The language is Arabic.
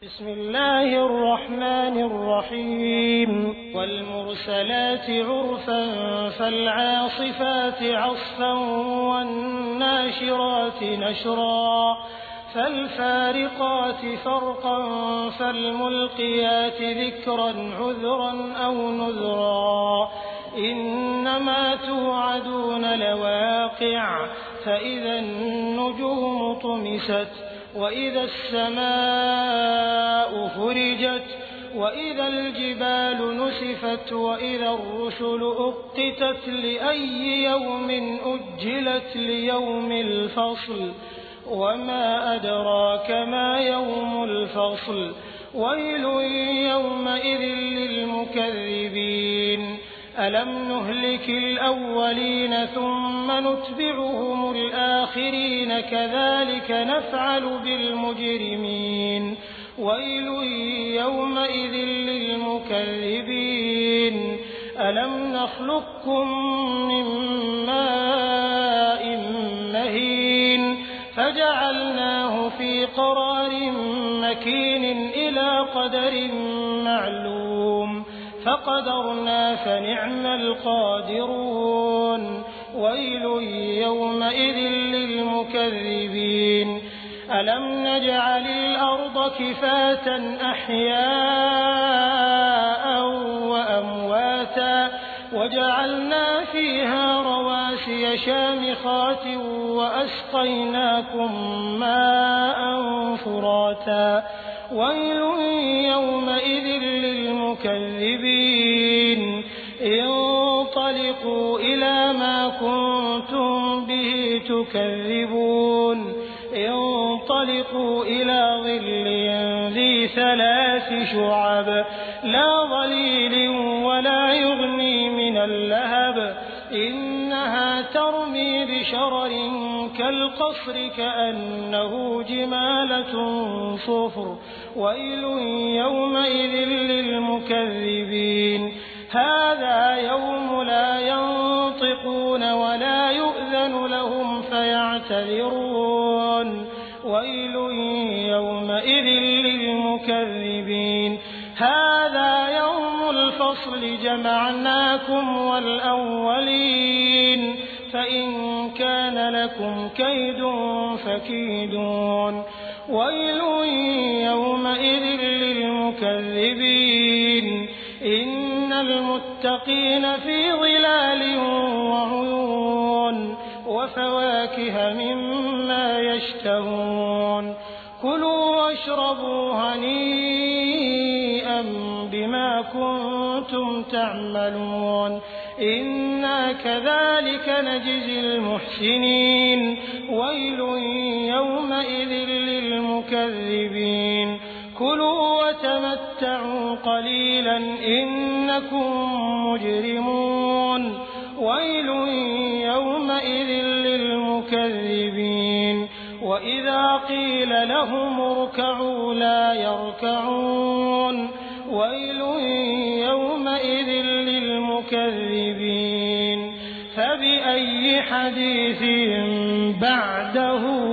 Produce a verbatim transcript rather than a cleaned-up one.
بسم الله الرحمن الرحيم والمرسلات عرفا فالعاصفات عصفا والناشرات نشرا فالفارقات فرقا فالملقيات ذكرا عذرا أو نذرا إنما توعدون لواقع فإذا النجوم طمست وإذا السماء فرجت وإذا الجبال نسفت وإذا الرسل أقتت لأي يوم أجلت ليوم الفصل وما أدراك ما يوم الفصل ويل يومئذ للمكذبين ألم نهلك الأولين ثم نتبعهم الآخرين كذلك نفعل بالمجرمين ويل يومئذ للمكذبين ألم نخلقكم من ماء مهين فجعلناه في قرار مكين إلى قدر معلوم فقدرنا فنعم القادرون ويل يومئذ للمكذبين ألم نجعل الأرض كفاة أحياء وأمواتا وجعلنا فيها رواسي شامخات وأسقيناكم ماء فراتا ويل يومئذ للمكذبين انطلقوا إلى ما كنتم به تكذبون انطلقوا إلى ظل ذي ثلاث شعب لا ظليل ولا يغني من اللهب إنها ترمي بشرر كالقصر كأنه جمالة صفر ويل يومئذ للمكذبين هذا يوم لا ينطقون ولا يؤذن لهم فيعتذرون ويل يومئذ للمكذبين هذا يوم الفصل جمعناكم والأولين فإن كان لكم كيد فكيدون ويل يومئذ للمكذبين إن المتقين في ظلال وعيون وفواكه مما يشتهون كلوا واشربوا هنيئا بما كنتم تعملون إنا كذلك نجزي المحسنين ويل يومئذ للمكذبين كلوا وتمتعوا قليلا إنكم مجرمون ويل يومئذ للمكذبين وإذا قيل لهم اركعوا لا يركعون ويل يومئذ للمكذبين فبأي حديث بعده